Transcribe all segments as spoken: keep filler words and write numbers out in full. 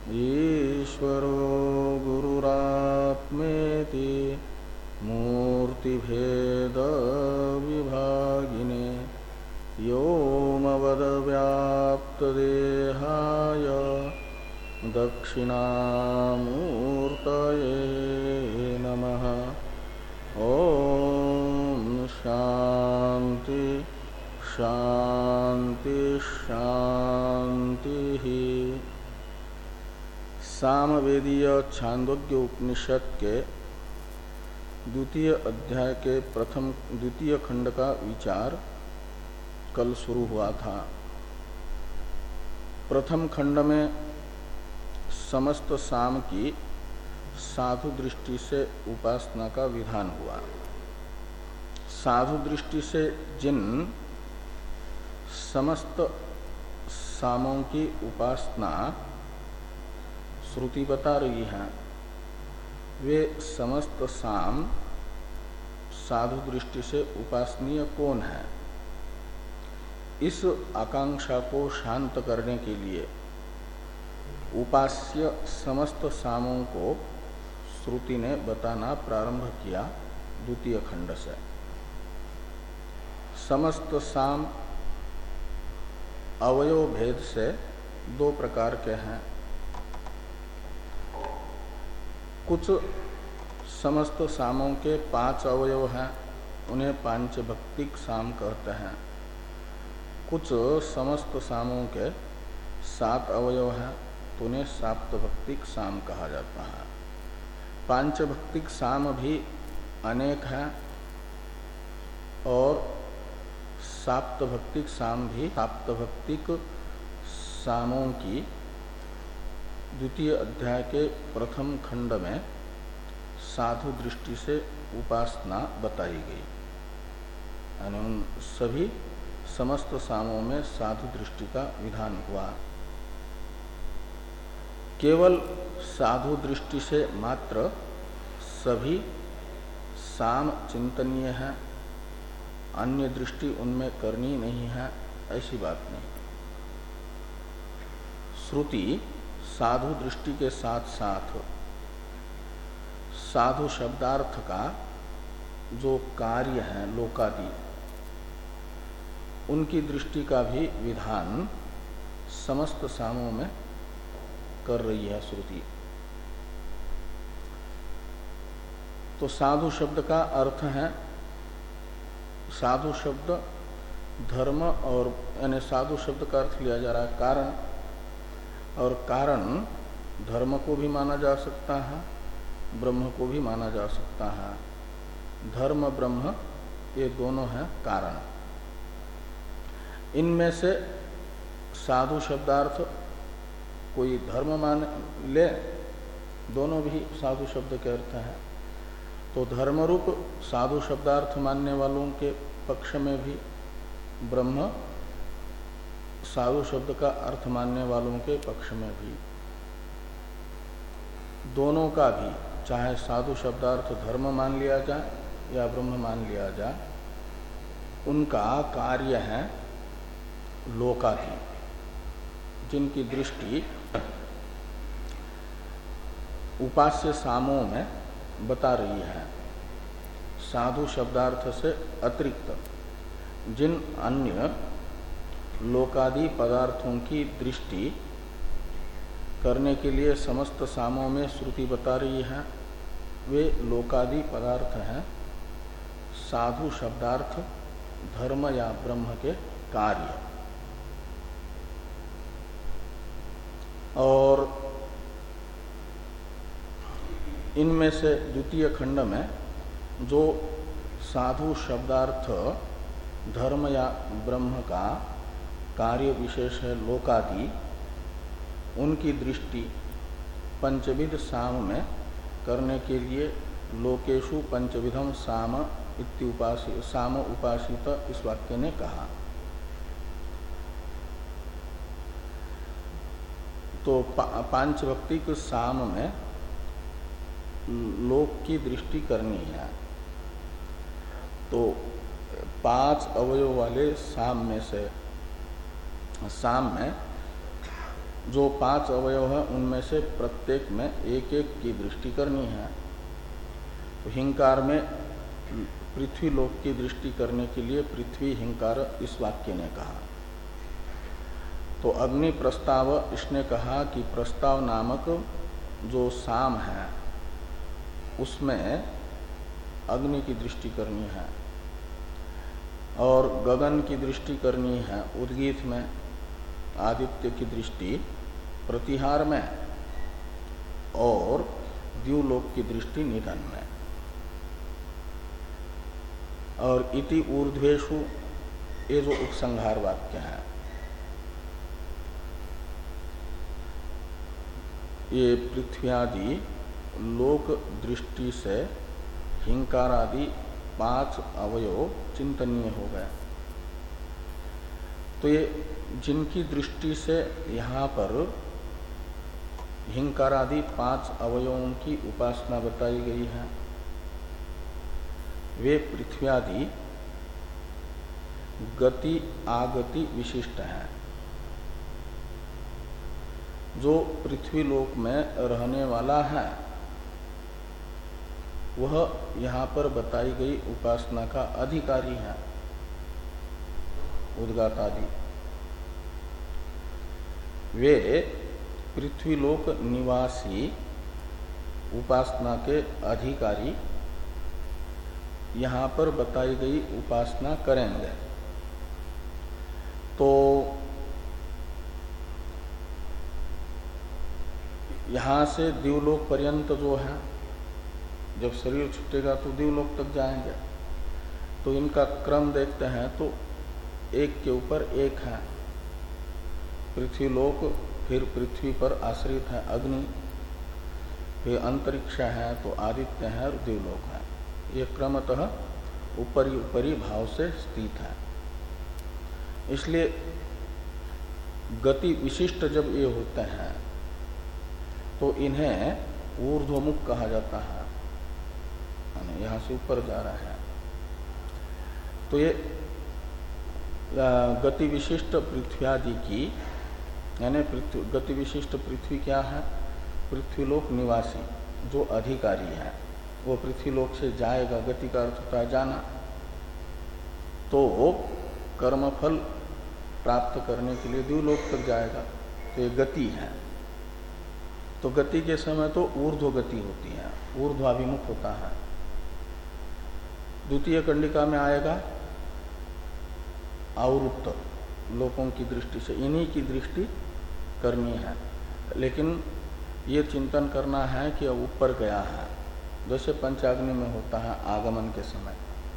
ईश्वरो गुरुरात्मेति मूर्तिभेद विभागिने व्योमवद्व्याप्तदेहाय दक्षिणामूर्तये नमः। ओम शांति शांति शांति। सामवेदीय छांदोग्य उपनिषद के द्वितीय अध्याय के प्रथम द्वितीय खंड का विचार कल शुरू हुआ था। प्रथम खंड में समस्त साम की साधु दृष्टि से उपासना का विधान हुआ। साधु दृष्टि से जिन समस्त सामों की उपासना श्रुति बता रही है, वे समस्त साम साधु दृष्टि से उपासनीय कौन है, इस आकांक्षा को शांत करने के लिए उपास्य समस्त सामों को श्रुति ने बताना प्रारंभ किया। द्वितीय खंड से समस्त साम अवयव भेद से दो प्रकार के हैं। कुछ समस्त सामों के पांच अवयव हैं, उन्हें पांचभक्तिक साम कहते हैं। कुछ समस्त सामों के सात अवयव हैं, तो उन्हें साप्तभक्तिक साम कहा जाता है। पांचभक्तिक साम भी अनेक हैं और साप्तभक्तिक साम भी। साप्तभक्तिक सामों की द्वितीय अध्याय के प्रथम खंड में साधु दृष्टि से उपासना बताई गई। यानी उन सभी समस्त सामों में साधु दृष्टि का विधान हुआ। केवल साधु दृष्टि से मात्र सभी साम चिंतनीय है, अन्य दृष्टि उनमें करनी नहीं है, ऐसी बात नहीं। श्रुति साधु दृष्टि के साथ साथ साधु शब्दार्थ का जो कार्य है लोकादि, उनकी दृष्टि का भी विधान समस्त सामों में कर रही है श्रुति। तो साधु शब्द का अर्थ है, साधु शब्द धर्म और यानी साधु शब्द का अर्थ लिया जा रहा है कारण, और कारण धर्म को भी माना जा सकता है, ब्रह्म को भी माना जा सकता है। धर्म ब्रह्म ये दोनों हैं कारण। इनमें से साधु शब्दार्थ कोई धर्म मान ले, दोनों भी साधु शब्द के अर्थ हैं। तो धर्मरूप साधु शब्दार्थ मानने वालों के पक्ष में भी, ब्रह्म साधु शब्द का अर्थ मानने वालों के पक्ष में भी, दोनों का भी, चाहे साधु शब्दार्थ धर्म मान लिया जाए या ब्रह्म मान लिया जाए, उनका कार्य है लोकादि, जिनकी दृष्टि उपास्य सामों में बता रही है। साधु शब्दार्थ से अतिरिक्त जिन अन्य लोकादि पदार्थों की दृष्टि करने के लिए समस्त सामों में श्रुति बता रही है, वे लोकादि पदार्थ हैं साधु शब्दार्थ धर्म या ब्रह्म के कार्य। और इनमें से द्वितीय खंड में जो साधु शब्दार्थ धर्म या ब्रह्म का कार्य विशेष है लोकादि, उनकी दृष्टि पंचविध साम में करने के लिए लोकेशु पंचविधम साम इत्युपासित साम उपासित इस वाक्य ने कहा। तो पा, पांचभक्तिक साम में लोक की दृष्टि करनी है। तो पांच अवयव वाले साम में से साम में जो पांच अवयव है उनमें से प्रत्येक में एक एक की दृष्टि करनी है। तो हिंकार में पृथ्वी लोक की दृष्टि करने के लिए पृथ्वी हिंकार इस वाक्य ने कहा। तो अग्नि प्रस्ताव इसने कहा कि प्रस्ताव नामक जो साम है उसमें अग्नि की दृष्टि करनी है और गगन की दृष्टि करनी है उद्गीत में, आदित्य की दृष्टि प्रतिहार में और द्युलोक की दृष्टि निधन में। और इति ऊर्ध्वेषु ये जो उपसंहार वाक्य है ये पृथ्व्यादि लोक दृष्टि से हिंकार आदि पांच अवयव चिंतनीय हो गए। तो ये जिनकी दृष्टि से यहाँ पर हिंकार आदि पांच अवयवों की उपासना बताई गई है वे पृथ्व्यादि गति आगति विशिष्ट हैं। जो पृथ्वी लोक में रहने वाला है वह यहाँ पर बताई गई उपासना का अधिकारी है, उद्गात आदि। वे पृथ्वीलोक निवासी उपासना के अधिकारी यहाँ पर बताई गई उपासना करेंगे। तो यहाँ से द्युलोक पर्यंत जो है, जब शरीर छूटेगा तो द्युलोक तक जाएंगे। तो इनका क्रम देखते हैं तो एक के ऊपर एक है। पृथ्वीलोक, फिर पृथ्वी पर आश्रित है अग्नि, फिर अंतरिक्ष है तो आदित्य है और द्युलोक है। ये क्रमतः ऊपरी ऊपरी भाव से स्थित है। इसलिए गति विशिष्ट जब ये होते हैं तो इन्हें ऊर्ध्वमुख कहा जाता है, यहाँ से ऊपर जा रहा है। तो ये गति विशिष्ट पृथ्वी आदि की, यानी गति विशिष्ट पृथ्वी क्या है? पृथ्वीलोक निवासी जो अधिकारी है वो पृथ्वीलोक से जाएगा, गति का अर्थ होता है जाना। तो कर्मफल प्राप्त करने के लिए द्युलोक तक जाएगा, तो ये गति है। तो गति के समय तो ऊर्ध्व गति होती है, ऊर्ध्वाभिमुख होता है। द्वितीय कंडिका में आएगा आवृत्त लोकों की दृष्टि से, इन्हीं की दृष्टि करनी है। लेकिन ये चिंतन करना है कि अब ऊपर गया है, जैसे पंचाग्नि में होता है आगमन के समय।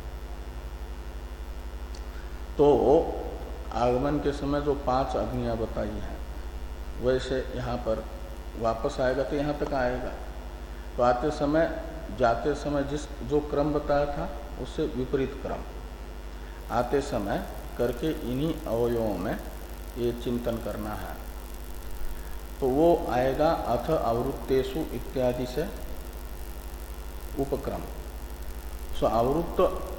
तो आगमन के समय जो पांच अग्नियां बताई हैं वैसे यहाँ पर वापस आएगा तो यहाँ तक आएगा। तो आते समय जाते समय जिस जो क्रम बताया था उससे विपरीत क्रम आते समय करके इन्हीं अवयवों में ये चिंतन करना है। तो वो आएगा अथ आवृत्तेषु इत्यादि से उपक्रम। सो आवृत्त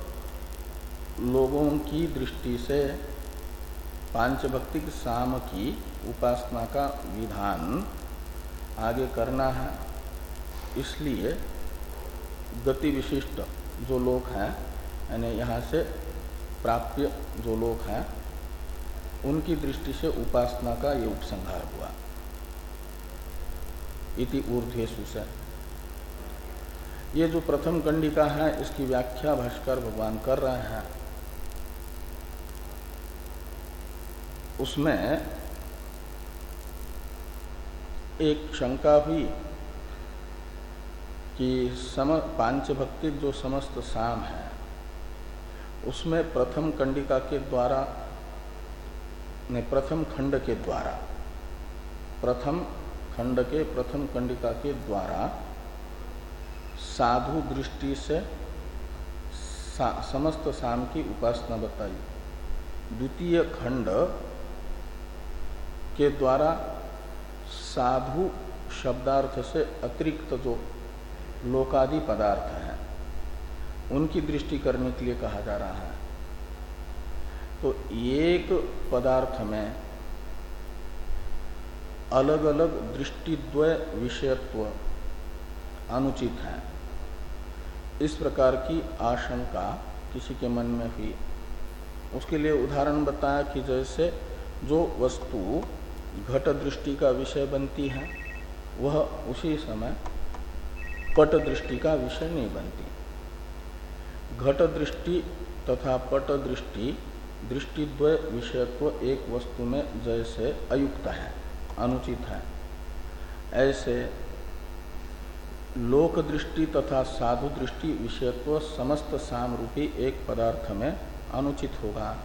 लोगों की दृष्टि से पांचभक्तिक साम की उपासना का विधान आगे करना है। इसलिए गति विशिष्ट जो लोक हैं, यानी यहाँ से प्राप्य जो लोक हैं, उनकी दृष्टि से उपासना का ये उपसंहार हुआ। इति ऊर्ध्वेषु से ये जो प्रथम कंडिका है इसकी व्याख्या भाष्कर भगवान कर रहे हैं। उसमें एक शंका हुई कि सम पांचभक्तिक जो समस्त साम है उसमें प्रथम कंडिका के द्वारा ने प्रथम खंड के द्वारा प्रथम खंड के प्रथम कंडिका के द्वारा साधु दृष्टि से सा, समस्त साम की उपासना बताई। द्वितीय खंड के द्वारा साधु शब्दार्थ से अतिरिक्त जो लोकादि पदार्थ हैं उनकी दृष्टि करने के लिए कहा जा रहा है। तो एक पदार्थ में अलग अलग दृष्टिद्वय विषयत्व अनुचित है, इस प्रकार की आशंका किसी के मन में हुई। उसके लिए उदाहरण बताया कि जैसे जो वस्तु घट दृष्टि का विषय बनती है वह उसी समय पट दृष्टि का विषय नहीं बनती। घट दृष्टि तथा पट दृष्टि दृष्टिद्वय विषयत्व एक वस्तु में जैसे अयुक्त है, अनुचित है, ऐसे लोक दृष्टि तथा साधु दृष्टि विषयत्व समस्त सामरूपी एक पदार्थ में अनुचित होगा।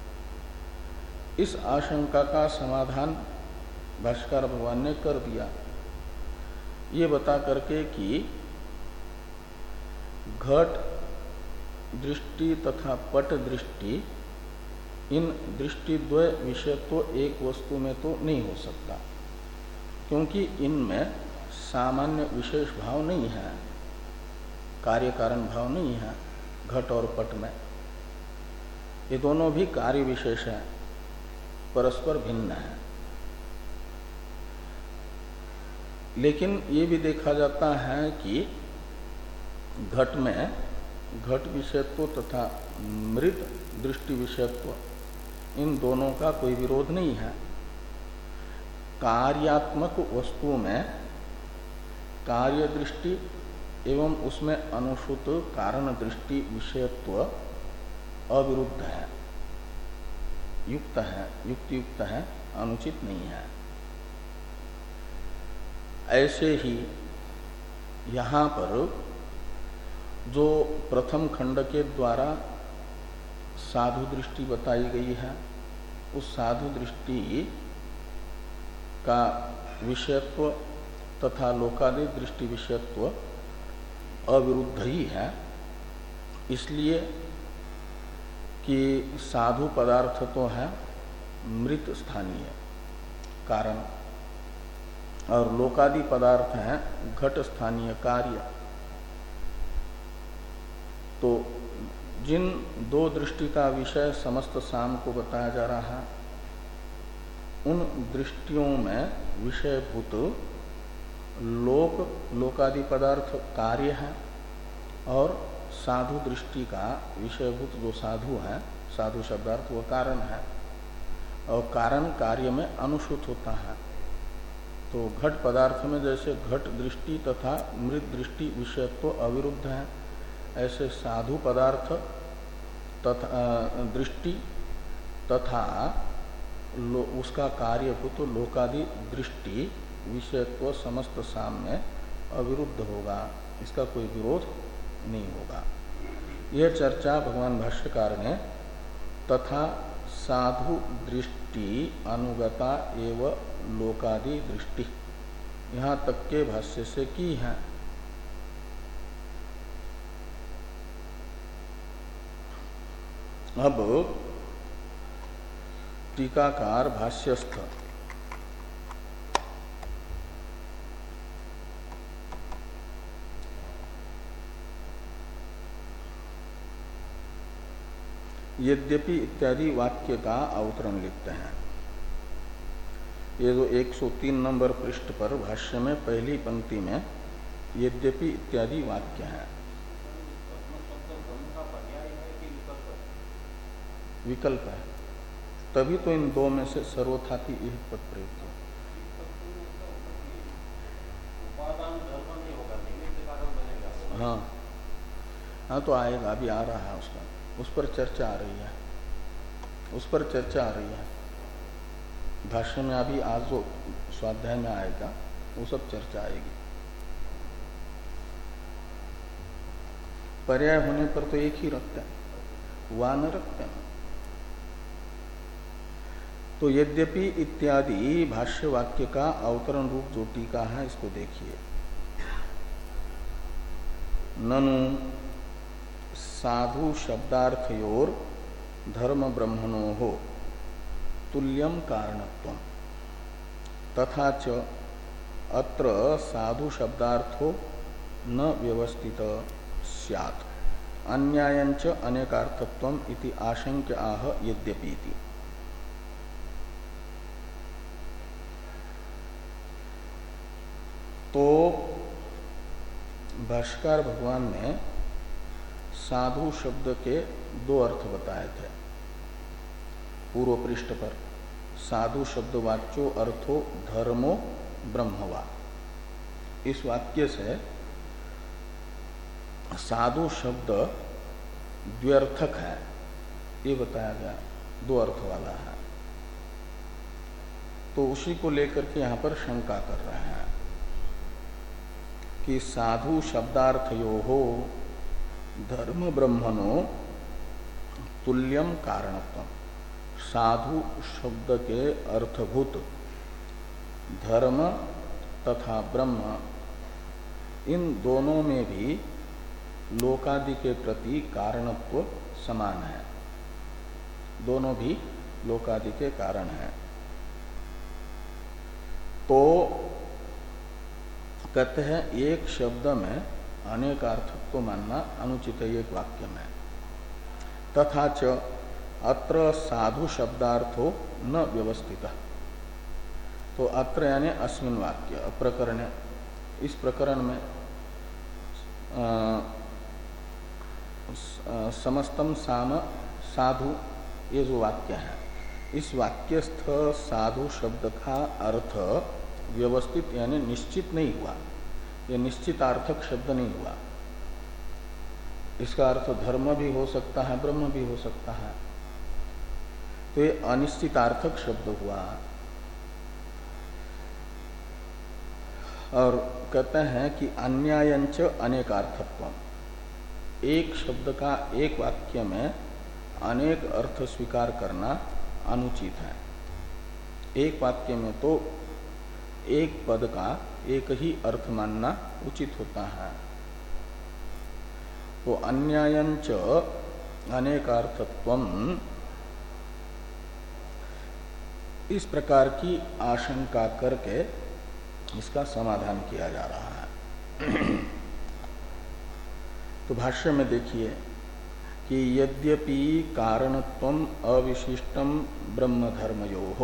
इस आशंका का समाधान भाष्यकार भगवान ने कर दिया, ये बता करके कि घट दृष्टि तथा पट दृष्टि इन दृष्टिद्वय विषयत्व एक वस्तु में तो नहीं हो सकता, क्योंकि इनमें सामान्य विशेष भाव नहीं है, कार्य कारण भाव नहीं है। घट और पट में ये दोनों भी कार्य विशेष है, परस्पर भिन्न है। लेकिन ये भी देखा जाता है कि घट में घट विषयत्व तथा मृत दृष्टि विषयत्व इन दोनों का कोई विरोध नहीं है। कार्यात्मक वस्तु में कार्य दृष्टि एवं उसमें अनुसूत कारण दृष्टि विषयत्व अविरुद्ध है, युक्त है, युक्त युक्त है, अनुचित नहीं है। ऐसे ही यहाँ पर जो प्रथम खंड के द्वारा साधु दृष्टि बताई गई है, उस साधु दृष्टि का विषयत्व तथा लोकादि दृष्टि विषयत्व अविरुद्ध ही है, इसलिए कि साधु पदार्थ तो है मृत स्थानीय कारण और लोकादि पदार्थ है घट स्थानीय कार्य। तो जिन दो दृष्टि का विषय समस्त साम को बताया जा रहा है, उन दृष्टियों में विषयभूत लोक लोकादि पदार्थ कार्य है और साधु दृष्टि का विषयभूत जो साधु है, साधु शब्दार्थ वो कारण है और कारण कार्य में अनुसूत होता है। तो घट पदार्थ में जैसे घट दृष्टि तथा मृत दृष्टि विषयत्व अविरुद्ध है, ऐसे साधु पदार्थ तथा दृष्टि तथा उसका कार्यभूत लोकादि दृष्टि विषयत्व समस्त सामने अविरुद्ध होगा, इसका कोई विरोध नहीं होगा। यह चर्चा भगवान भाष्यकार ने तथा साधु दृष्टि अनुगता एवं लोकादि दृष्टि यहाँ तक के भाष्य से की है। अब टीकाकार भाष्यस्थ यद्यपि इत्यादि वाक्य का अवतरण लिखते हैं। ये जो एक सौ तीन नंबर पृष्ठ पर भाष्य में पहली पंक्ति में यद्यपि इत्यादि वाक्य है। विकल्प है, तभी तो इन दो में से सर्वथापि एक पद प्रयुक्त हो। हाँ हाँ तो आएगा, अभी आ रहा है उसका, उस पर चर्चा आ रही है, उस पर चर्चा आ रही है भाष्य में। अभी आज जो स्वाध्याय में आएगा वो सब चर्चा आएगी। पर्याय होने पर तो एक ही रखते हैं, वह न रखते हैं। तो यद्यपि इत्यादि भाष्य वाक्य का अवतरण रूप जो टीका है, इसको देखिए। ननु साधु शब्दार्थयोर धर्म ब्रह्मणो हो तुल्यम कारणत्वम तथा च अत्र साधु शब्दार्थो न व्यवस्थित स्यात् अन्यायञ्च अनेकार्थत्वम इति आशंक्य आह यद्यपि। तो भाष्यकार भगवान ने साधु शब्द के दो अर्थ बताए थे पूर्व पृष्ठ पर। साधु शब्द वाच्यो अर्थो धर्मो ब्रह्मवा। इस वाक्य से साधु शब्द द्व्यर्थक है ये बताया गया, दो अर्थ वाला है। तो उसी को लेकर के यहाँ पर शंका कर रहे हैं कि साधु शब्दार्थयो हो धर्म ब्रह्मणो तुल्यम कारणत्व। साधु शब्द के अर्थभूत धर्म तथा ब्रह्म इन दोनों में भी लोकादि के प्रति कारणत्व समान है, दोनों भी लोकादि के कारण है। तो कहते हैं एक शब्द में अनेक अर्थत्व मानना अनुचित है एक वाक्य में। तथा च अत्र साधु शब्दार्थो न व्यवस्थित। तो अत्र यानी अस्मिन वाक्य प्रकरण, इस प्रकरण में आ, समस्तम साम साधु ये जो वाक्य है, इस वाक्यस्थ साधु शब्द का अर्थ व्यवस्थित यानी निश्चित नहीं हुआ, ये निश्चितार्थक शब्द नहीं हुआ। इसका अर्थ धर्म भी हो सकता है, ब्रह्म भी हो सकता है, तो ये अनिश्चितार्थक शब्द हुआ। और कहते हैं कि अन्यायंच अनेकार्थत्वम, एक शब्द का एक वाक्य में अनेक अर्थ स्वीकार करना अनुचित है। एक वाक्य में तो एक पद का एक ही अर्थ मानना उचित होता है। तो अन्यायंच अनेकार्थत्वम, इस प्रकार की आशंका करके इसका समाधान किया जा रहा है। तो भाष्य में देखिए कि यद्यपि कारणत्वम अविशिष्टम ब्रह्म धर्मयोः,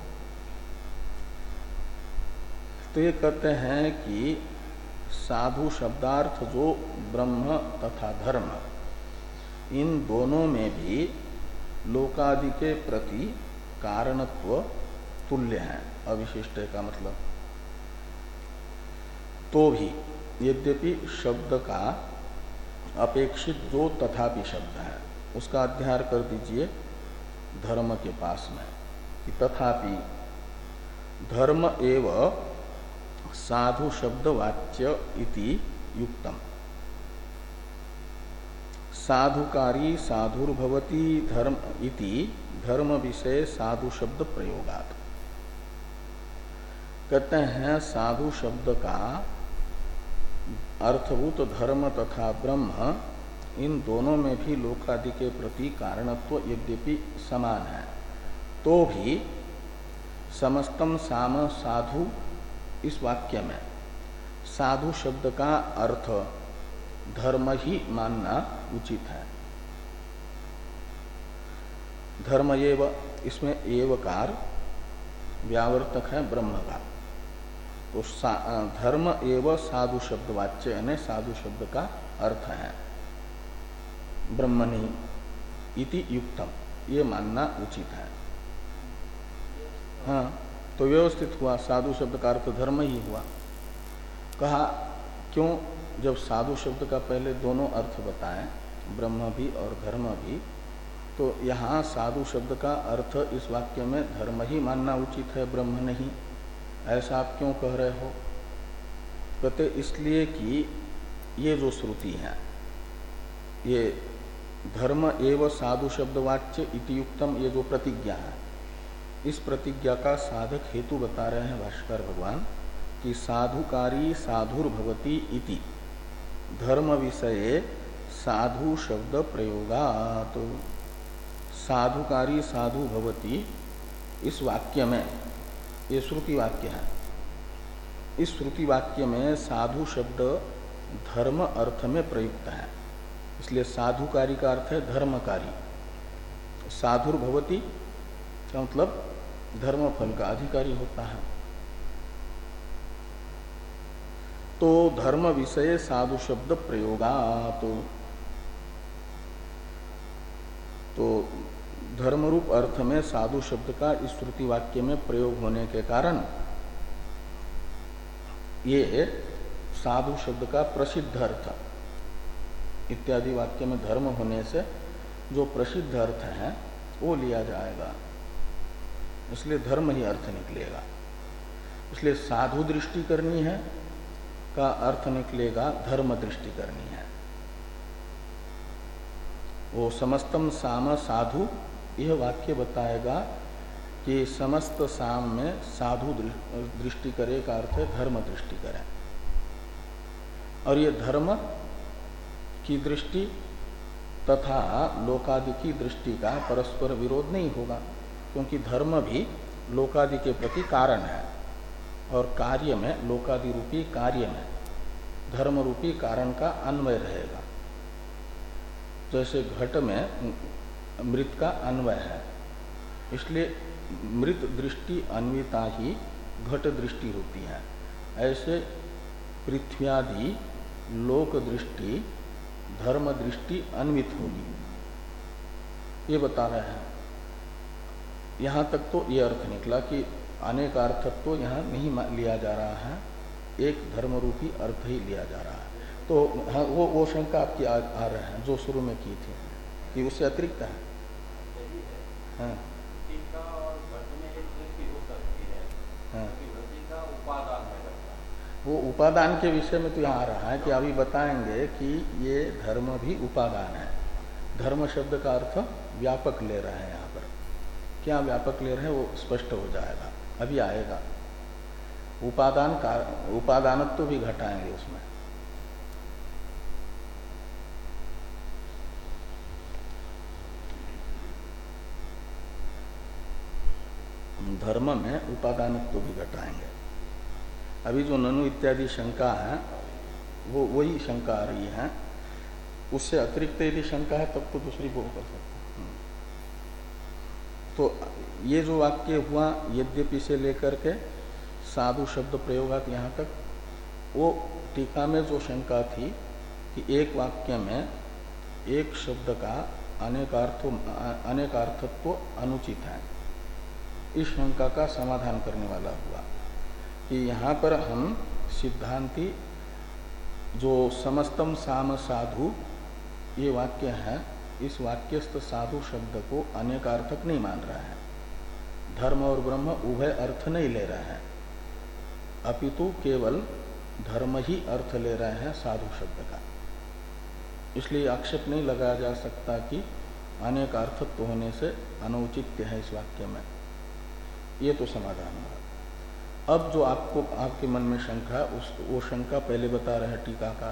तो ये कहते हैं कि साधु शब्दार्थ जो ब्रह्म तथा धर्म इन दोनों में भी लोकादि के प्रति कारणत्व तुल्य है, अविशिष्ट का मतलब। तो भी यद्यपि शब्द का अपेक्षित जो तथापि शब्द है उसका अध्यार कर दीजिए धर्म के पास में कि तथापि धर्म एव साधु शब्द वाच्य इति युक्तम। साधुकारी साधुर्भवति धर्म इति धर्म विषय साधु शब्द प्रयोगात्। कहते हैं साधु शब्द का अर्थभूत धर्म तथा ब्रह्म इन दोनों में भी लोकादि के प्रति कारणत्व यद्यपि समान है, तो भी समस्तम साम साधु इस वाक्य में साधु शब्द का अर्थ धर्म ही मानना उचित है। धर्म एव, इसमें एवकार व्यावर्तक है ब्रह्म का, तो धर्म एव साधु शब्द वाच्य यानी साधु शब्द का अर्थ है ब्रह्मणि इति युक्तम, ये मानना उचित है। हाँ, तो व्यवस्थित हुआ, साधु शब्द का अर्थ धर्म ही हुआ। कहा क्यों? जब साधु शब्द का पहले दोनों अर्थ बताएं, ब्रह्म भी और धर्म भी, तो यहाँ साधु शब्द का अर्थ इस वाक्य में धर्म ही मानना उचित है, ब्रह्म नहीं। ऐसा आप क्यों कह रहे हो? कहते इसलिए कि ये जो श्रुति है, ये धर्म एव साधु शब्द वाच्य इति युक्तम, ये जो प्रतिज्ञा है, इस प्रतिज्ञा का साधक हेतु बता रहे हैं भाष्कर भगवान कि साधुकारी साधुर्भवति इति धर्म विषये साधु शब्द प्रयोगात्। तो साधुकारी साधु भवति इस वाक्य में, ये श्रुति वाक्य है, इस श्रुति वाक्य में साधु शब्द धर्म अर्थ में प्रयुक्त है, इसलिए साधुकारी का अर्थ है धर्मकारी। साधुर्भवति का मतलब धर्म फल का अधिकारी होता है। तो धर्म विषय साधु शब्द प्रयोगात, तो धर्म रूप अर्थ में साधु शब्द का इस श्रुति वाक्य में प्रयोग होने के कारण ये साधु शब्द का प्रसिद्ध अर्थ इत्यादि वाक्य में धर्म होने से जो प्रसिद्ध अर्थ है वो लिया जाएगा, इसलिए धर्म ही अर्थ निकलेगा। इसलिए साधु दृष्टि करनी है का अर्थ निकलेगा धर्म दृष्टि करनी है। वो समस्तम साम साधु यह वाक्य बताएगा कि समस्त साम में साधु दृष्टि करे का अर्थ है धर्म दृष्टि करें। और ये धर्म की दृष्टि तथा लोकादि की दृष्टि का परस्पर विरोध नहीं होगा, क्योंकि धर्म भी लोकादि के प्रति कारण है और कार्य में लोकादि रूपी कार्य में धर्म रूपी कारण का अन्वय रहेगा। जैसे घट में मृत का अन्वय है, इसलिए मृत दृष्टि अन्विता ही घट दृष्टि होती है। ऐसे पृथ्व्यादि लोक दृष्टि धर्म दृष्टि अन्वित होगी, ये बता रहे हैं। यहाँ तक तो ये अर्थ निकला कि अनेक अर्थत्व तो यहाँ नहीं लिया जा रहा है, एक धर्म रूपी अर्थ ही लिया जा रहा है। तो हाँ, वो वो शंका आपकी आ, आ रहे हैं जो शुरू में की थी कि उससे अतिरिक्त है। हाँ, हाँ। वो उपादान के विषय में तो यहाँ आ रहा है कि अभी बताएंगे कि ये धर्म भी उपादान है। धर्म शब्द का अर्थ व्यापक ले रहे हैं यहाँ पर, क्या व्यापक ले रहे हैं वो स्पष्ट हो जाएगा, अभी आएगा। उपादान का उपादानत्व तो भी घटाएंगे उसमें। धर्म में उपादानत्व तो भी घटाएंगे। अभी जो ननु इत्यादि शंका है वो वही शंका आ रही है, उससे अतिरिक्त यदि शंका है तब तो दूसरी को कर सकते हैं। तो ये जो वाक्य हुआ यद्यपि से लेकर के साधु शब्द प्रयोगात यहाँ तक, वो टीका में जो शंका थी कि एक वाक्य में एक शब्द का अनेकार्थों अनेकार्थत्व अनुचित है, इस शंका का समाधान करने वाला हुआ कि यहाँ पर हम सिद्धांति जो समस्तम साम साधु ये वाक्य है, इस वाक्यस्थ साधु शब्द को अनेकार्थक नहीं मान रहा है, धर्म और ब्रह्म उभय अर्थ नहीं ले रहे हैं, अपितु केवल धर्म ही अर्थ ले रहे हैं साधु शब्द का। इसलिए आक्षेप नहीं लगाया जा सकता कि अनेक अर्थत्व होने से अनौचित्य है इस वाक्य में। ये तो समाधान हुआ। अब जो आपको आपके मन में शंका है उस वो शंका पहले बता रहे हैं टीकाकार।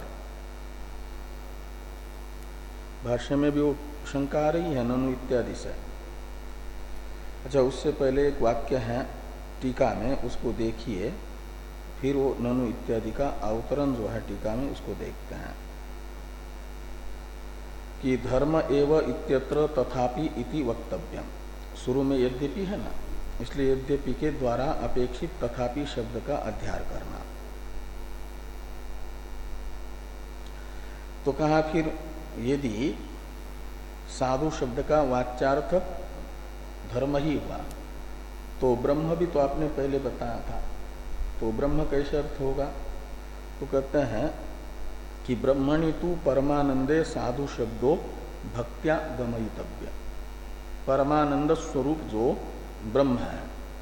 भाष्य में भी वो शंका आ रही है ननु इत्यादि से। अच्छा, उससे पहले एक वाक्य है टीका में, उसको देखिए, फिर वो ननु इत्यादि का अवतरण जो है टीका में उसको देखते हैं कि धर्म एव इत्यत्र तथापि इति वक्तव्यम। शुरू में यद्यपि है ना, इसलिए यद्यपि के द्वारा अपेक्षित तथापि शब्द का अध्यार करना। तो कहा फिर यदि साधु शब्द का वाच्यार्थ धर्म ही हुआ तो ब्रह्म भी तो आपने पहले बताया था, तो ब्रह्म कैसे अर्थ होगा? तो कहते हैं कि ब्रह्मणि तु परमानंदे साधु शब्दों भक्त्या गमयितव्य। परमानंद स्वरूप जो ब्रह्म है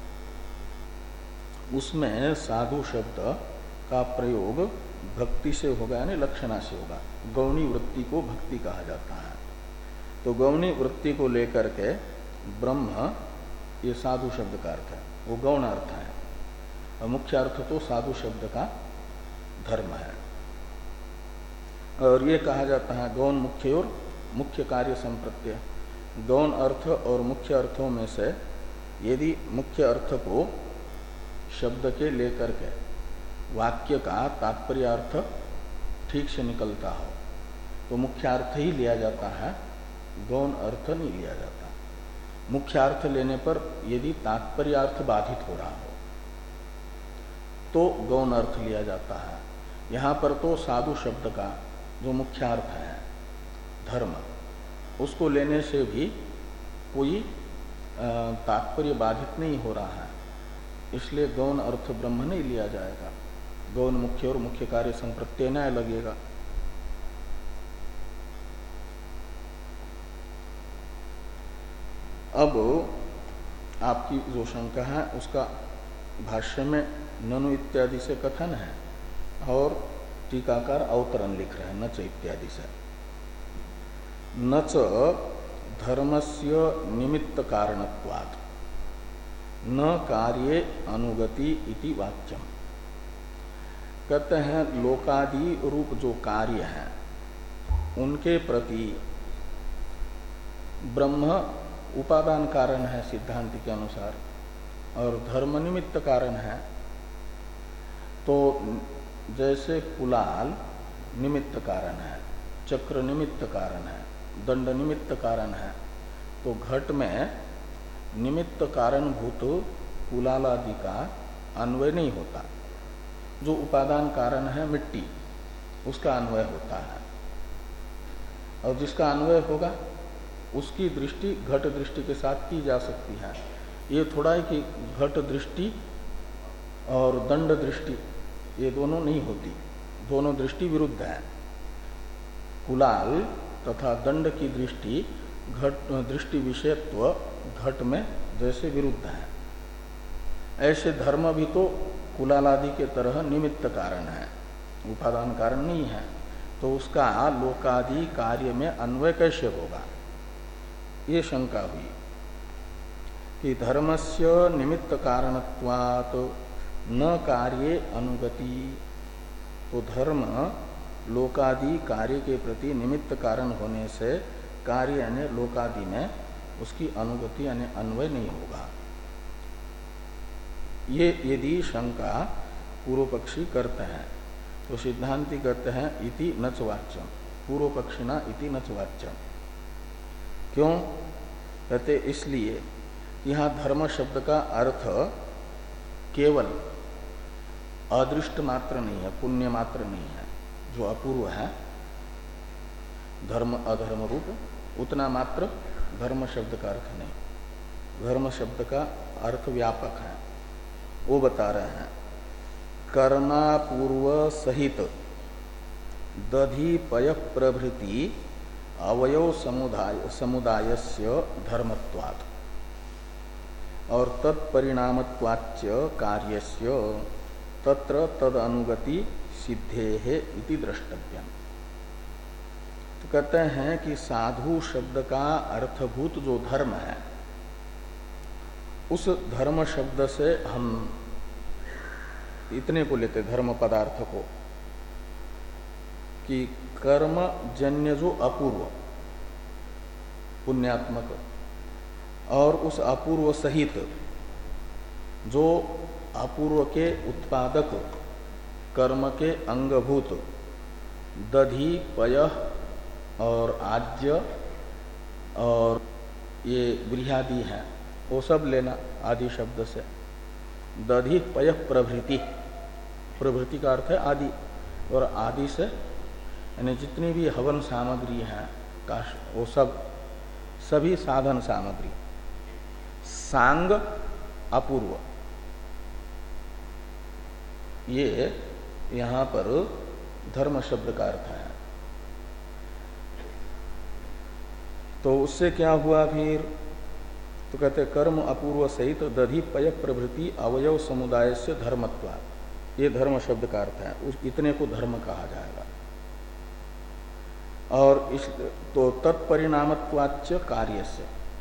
उसमें साधु शब्द का प्रयोग भक्ति से होगा, यानी लक्षणा से होगा। गौणी वृत्ति को भक्ति कहा जाता है। तो गौणी वृत्ति को लेकर के ब्रह्म ये साधु शब्द का अर्थ है, वो गौण अर्थ है, और मुख्य अर्थ तो साधु शब्द का धर्म है। और ये कहा जाता है गौण मुख्य और मुख्य कार्य संप्रत्यय। गौण अर्थ और मुख्य अर्थों में से यदि मुख्य अर्थ को शब्द के लेकर के वाक्य का तात्पर्य अर्थ ठीक से निकलता हो तो मुख्य अर्थ ही लिया जाता है, गौण अर्थ नहीं लिया जाता। मुख्य अर्थ लेने पर यदि तात्पर्य अर्थ बाधित हो रहा हो तो गौण अर्थ लिया जाता है। यहाँ पर तो साधु शब्द का जो मुख्यार्थ है धर्म, उसको लेने से भी कोई तात्पर्य बाधित नहीं हो रहा है, इसलिए गौण अर्थ ब्रह्म नहीं लिया जाएगा। गौण मुख्य और मुख्य कार्य संप्रत्यय न्याय लगेगा। अब आपकी जो शंका है उसका भाष्य में ननु इत्यादि से कथन है और टीकाकार अवतरण लिख रहे हैं नच इत्यादि से। नच धर्मस्य निमित्त कारणत्वात् न कार्ये अनुगति इति वाक्यम। कहते हैं लोकादि रूप जो कार्य हैं उनके प्रति ब्रह्म उपादान कारण है सिद्धांत के अनुसार और धर्म निमित्त कारण है। तो जैसे कुलाल निमित्त कारण है, चक्र निमित्त कारण है, दंड निमित्त कारण है, तो घट में निमित्त कारणभूत कुलाल आदि का अन्वय नहीं होता। जो उपादान कारण है मिट्टी, उसका अन्वय होता है, और जिसका अन्वय होगा उसकी दृष्टि घट दृष्टि के साथ की जा सकती है। ये थोड़ा है कि घट दृष्टि और दंड दृष्टि ये दोनों नहीं होती, दोनों दृष्टि विरुद्ध है। कुलाल तथा दंड की दृष्टि घट दृष्टि विषयत्व घट में जैसे विरुद्ध है, ऐसे धर्म भी तो कुलाल आदि के तरह निमित्त कारण है, उपादान कारण नहीं है। तो उसका लोकादि कार्य में अन्वय कैसे होगा, ये शंका हुई कि धर्मस्य निमित्त कारणत्वात् न कार्ये अनुगति। तो धर्म लोकादि कार्य के प्रति निमित्त कारण होने से कार्य यानी लोकादि में उसकी अनुगति यानी अन्वय नहीं होगा। ये यदि शंका पूर्व पक्षी करते हैं तो सिद्धांती कहते हैं इति नच वाच्यम, पूर्व पक्षिणा इति नच वाच्यम। क्यों कहते, इसलिए यहाँ धर्म शब्द का अर्थ केवल अदृष्ट मात्र नहीं है, पुण्य मात्र नहीं है। जो अपूर्व है धर्म अधर्म रूप, उतना मात्र धर्म शब्द का अर्थ नहीं। धर्म शब्द का अर्थ व्यापक है, वो बता रहे हैं। कर्मापूर्व सहित दधि पय प्रभृति अवयव समुदाय समुदायस्य धर्मत्वात् और तत्परिणामत्वाच्च कार्यस्य तत्र तद अनुगति सिद्धेः इति द्रष्टव्यम्। तो कहते हैं कि साधु शब्द का अर्थभूत जो धर्म है, उस धर्म शब्द से हम इतने को लेते धर्म पदार्थ को कि कर्म जन्य जो अपूर्व पुण्यात्मक और उस अपूर्व सहित जो अपूर्व के उत्पादक कर्म के अंगभूत दधि पय और आज्य और ये गृहादि हैं, वो सब लेना आदि शब्द से। दधि पय प्रभृति, प्रभृति का अर्थ है आदि, और आदि से यानी जितनी भी हवन सामग्री है का वो सब सभी साधन सामग्री। सांग अपूर्व, ये यहाँ पर धर्म शब्द का अर्थ है। तो उससे क्या हुआ फिर, तो कहते कर्म अपूर्व सहित दधि पय प्रभृति अवयव समुदाय से धर्मत्वा, ये धर्म शब्द का अर्थ है। उस इतने को धर्म कहा जाएगा। और इस तो तत्परिणामत्वाच्च कार्य से,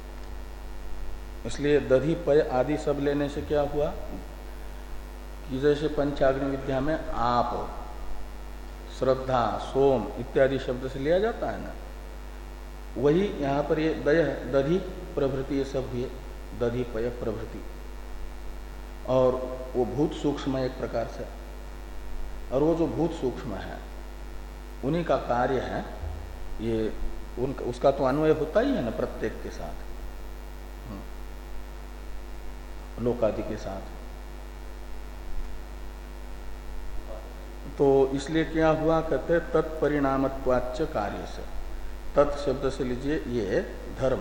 इसलिए दधि पय आदि सब लेने से क्या हुआ कि जैसे पंचाग्नि विद्या में आप, श्रद्धा, सोम इत्यादि शब्द से लिया जाता है ना, वही यहाँ पर ये दय है, दधि प्रभृति, ये सब भी है, दधि पय प्रभृति। और वो भूत सूक्ष्म एक प्रकार से, और वो जो भूत सूक्ष्म है उन्हीं का कार्य है ये, उनका उसका तो अन्वय होता ही है ना प्रत्येक के साथ, लोकादि के साथ। तो इसलिए क्या हुआ, कहते तत्परिणामत्वाच्च कार्य से, तत् शब्द से लीजिए ये धर्म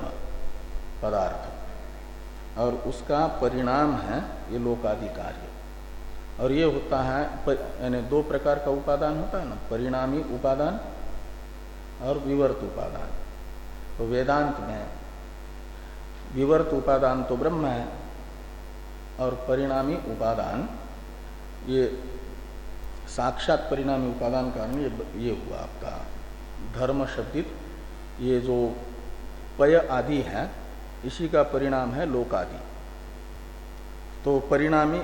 पदार्थ और उसका परिणाम है ये लोकादि कार्य। और ये होता है यानी दो प्रकार का उपादान होता है ना, परिणामी उपादान और विवर्त उपादान। तो वेदांत में विवर्त उपादान तो ब्रह्म है और परिणामी उपादान ये साक्षात परिणामी उपादान कारण ये ये हुआ आपका धर्म शब्दित, ये जो पय आदि है इसी का परिणाम है लोकादि। तो परिणामी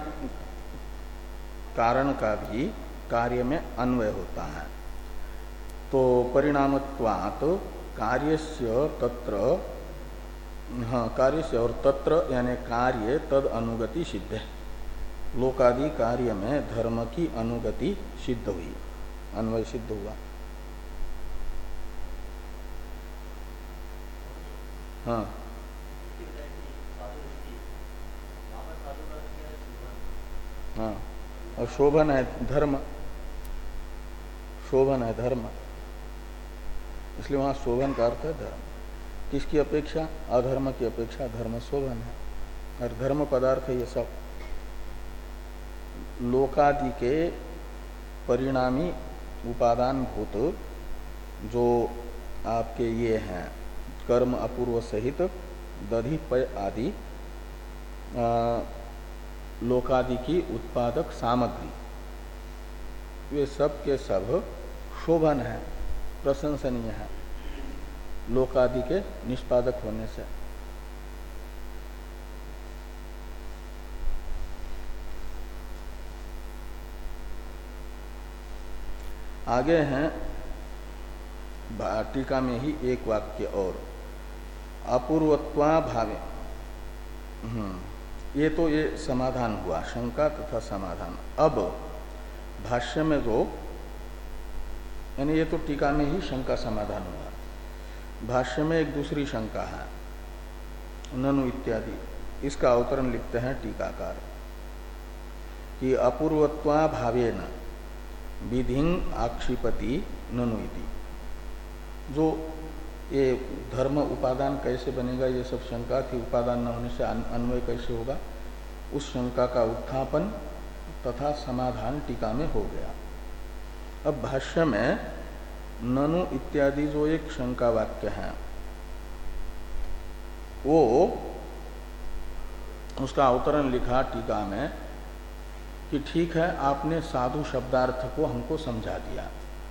कारण का भी कार्य में अन्वय होता है। तो परिणामत्वात् कार्यस्य तत्र, हाँ कार्यस्य और तत्र यानी कार्य तद अनुगति सिद्ध है। लोकादि कार्य में धर्म की अनुगति सिद्ध हुई, अन्वय सिद्ध हुआ। हाँ हाँ और शोभन है धर्म, शोभन है धर्म, इसलिए वहां शोभन का अर्थ है धर्म। किसकी अपेक्षा, अधर्म की अपेक्षा धर्म शोभन है। और धर्म पदार्थ है ये सब लोकादि के परिणामी उपादान भूत जो आपके ये हैं कर्म अपूर्व सहित दधि पय आदि लोकादि की उत्पादक सामग्री, वे सब के सब शोभन है, प्रशंसनीय है लोकादि के निष्पादक होने से। आगे हैं टीका में ही एक वाक्य और, अपूर्वत्वा भावे। हम्म ये तो ये समाधान हुआ, शंका तथा समाधान। अब भाष्य में जो, यानी ये तो टीका में ही शंका समाधान हुआ। भाष्य में एक दूसरी शंका है, ननु इत्यादि, इसका अवतरण लिखते हैं टीकाकार कि अपूर्वत्वा भावेन विधिं आक्षिपति ननु इति। जो ये धर्म उपादान कैसे बनेगा, ये सब शंका थी, उपादान न होने से अन्वय कैसे होगा, उस शंका का उत्थापन तथा समाधान टीका में हो गया। अब भाष्य में ननु इत्यादि जो एक शंका वाक्य है वो उसका अवतरण लिखा टीका में कि ठीक है, आपने साधु शब्दार्थ को हमको समझा दिया।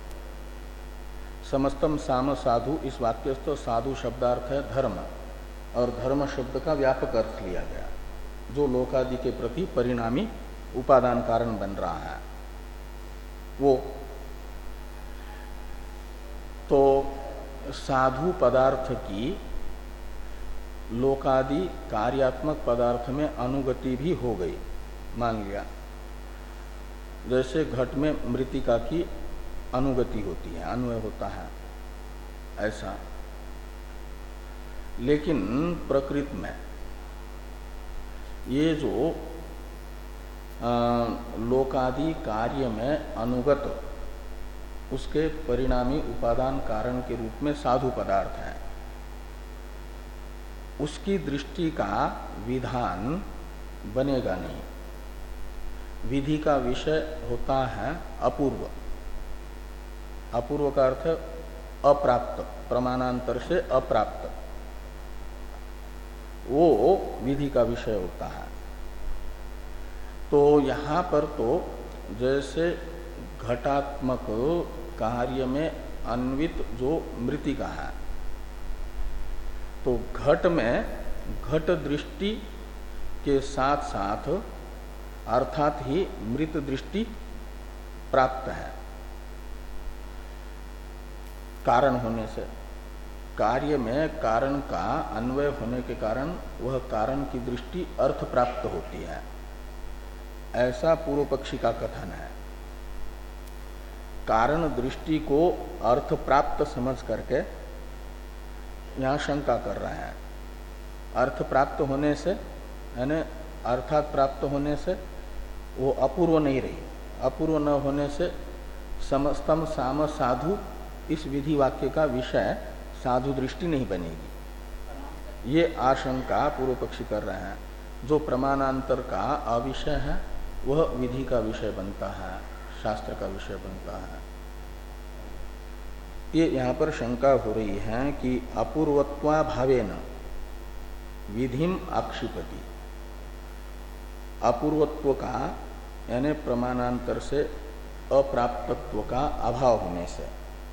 समस्तम साम साधु, इस वाक्य से तो साधु शब्दार्थ है धर्म, और धर्म शब्द का व्यापक अर्थ लिया गया जो लोकादि के प्रति परिणामी उपादान कारण बन रहा है वो। तो साधु पदार्थ की लोकादि कार्यात्मक पदार्थ में अनुगति भी हो गई, मान लिया। जैसे घट में मृतिका की अनुगति होती है, अन्वय होता है, ऐसा। लेकिन प्रकृति में ये जो आ, लोकादि कार्य में अनुगत उसके परिणामी उपादान कारण के रूप में साधु पदार्थ है, उसकी दृष्टि का विधान बनेगा नहीं। विधि का विषय होता है अपूर्व, अपूर्व का अर्थ अप्राप्त, प्रमाणांतर से अप्राप्त, वो विधि का विषय होता है। तो यहाँ पर तो जैसे घटात्मक कार्य में अन्वित जो मृतिका है, तो घट में घट दृष्टि के साथ साथ अर्थात ही मृत दृष्टि प्राप्त है कारण होने से। कार्य में कारण का अन्वय होने के कारण वह कारण की दृष्टि अर्थ प्राप्त होती है, ऐसा पूर्व पक्षी का कथन है। कारण दृष्टि को अर्थ प्राप्त समझ करके यहाँ शंका कर रहे हैं। अर्थ प्राप्त होने से, यानी अर्थात प्राप्त होने से वो अपूर्व नहीं रही, अपूर्व न होने से समस्तम साम साधु इस विधि वाक्य का विषय साधु दृष्टि नहीं बनेगी। ये आशंका पूर्व पक्षी कर रहे हैं। जो प्रमाणांतर का अविषय है वह विधि का विषय बनता है, शास्त्र का विषय बनता है। ये यहाँ पर शंका हो रही है कि अपूर्वत्वा भावेन विधिम आक्षिपति, अपूर्वत्व का यानी प्रमाणांतर से अप्राप्तत्व का अभाव होने से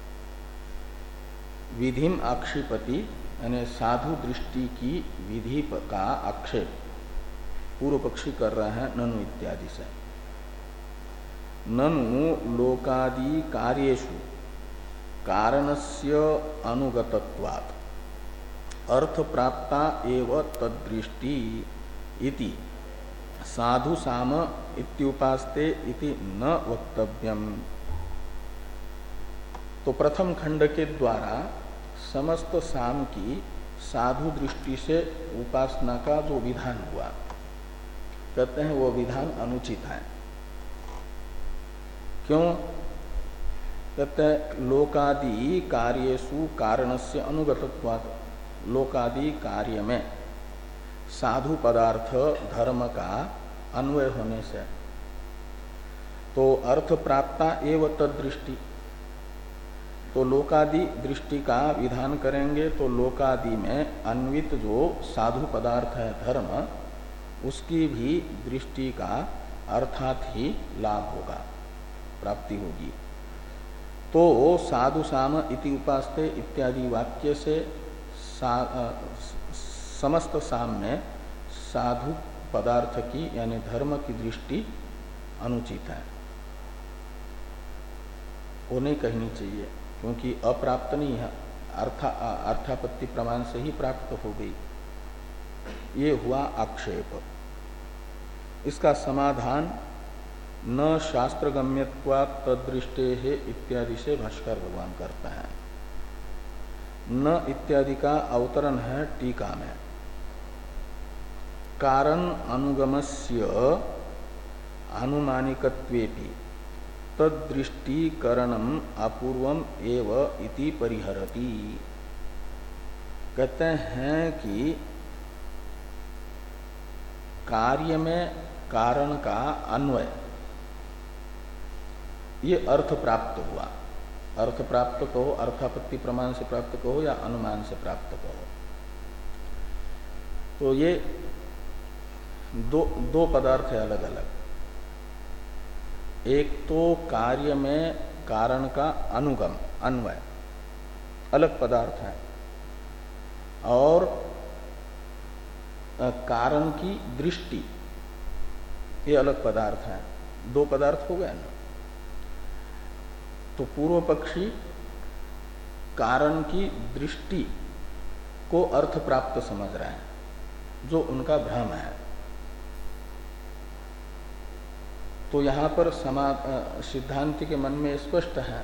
विधिम आक्षिपति यानी साधु दृष्टि की विधि का आक्षेप पूर्व पक्षी कर रहे हैं ननु इत्यादि से। ननु लोकादि कार्येषु कारणस्य अनुगतत्वात् अर्थ प्राप्ता एव तद्दृष्टि इति साधु साम इत्युपास्ते इति न वक्तव्यम। तो प्रथम खंड के द्वारा समस्त साम की साधु दृष्टि से उपासना का जो विधान हुआ, कहते हैं वो विधान अनुचित है। क्यों? कहते हैं लोकादि कार्येषु कारणस्य अनुगतत्वात्, लोकादि कार्य में साधु पदार्थ धर्म का अन्वय होने से तो अर्थ प्राप्ता एव तद्दृष्टि, तो लोकादि दृष्टि का विधान करेंगे तो लोकादि में अन्वित जो साधु पदार्थ है धर्म, उसकी भी दृष्टि का अर्थात ही लाभ होगा, प्राप्ति होगी। तो साधु साम इति उपास्ते इत्यादि वाक्य से सा, आ, समस्त साम में साधु पदार्थ की यानी धर्म की दृष्टि अनुचित है, वो नहीं कहनी चाहिए, क्योंकि अप्राप्त नहीं है, अर्था अर्थापत्ति प्रमाण से ही प्राप्त हो गई। ये हुआ आक्षेप। इसका समाधान न शास्त्रगम्यत्वात् तद्दृष्टे है इत्यादि से भाष्कर भगवान करता है। न इत्यादि का अवतरण है टीका में। कारण अनुगमस्य अनुमानिकत्वेपि तद्दृष्टिकरणम अपूर्वम एव इति परिहरति। कहते हैं कि कार्य में कारण का अन्वय ये अर्थ प्राप्त हुआ। अर्थ प्राप्त कहो, अर्थापत्ति प्रमाण से प्राप्त कहो या अनुमान से प्राप्त कहो, तो ये दो दो पदार्थ है अलग अलग। एक तो कार्य में कारण का अनुगम अन्वय अलग पदार्थ है, और कारण की दृष्टि ये अलग पदार्थ है। दो पदार्थ हो गए ना। तो पूर्व पक्षी कारण की दृष्टि को अर्थ प्राप्त समझ रहे हैं, जो उनका भ्रम है। तो यहां पर समा सिद्धांति के मन में स्पष्ट है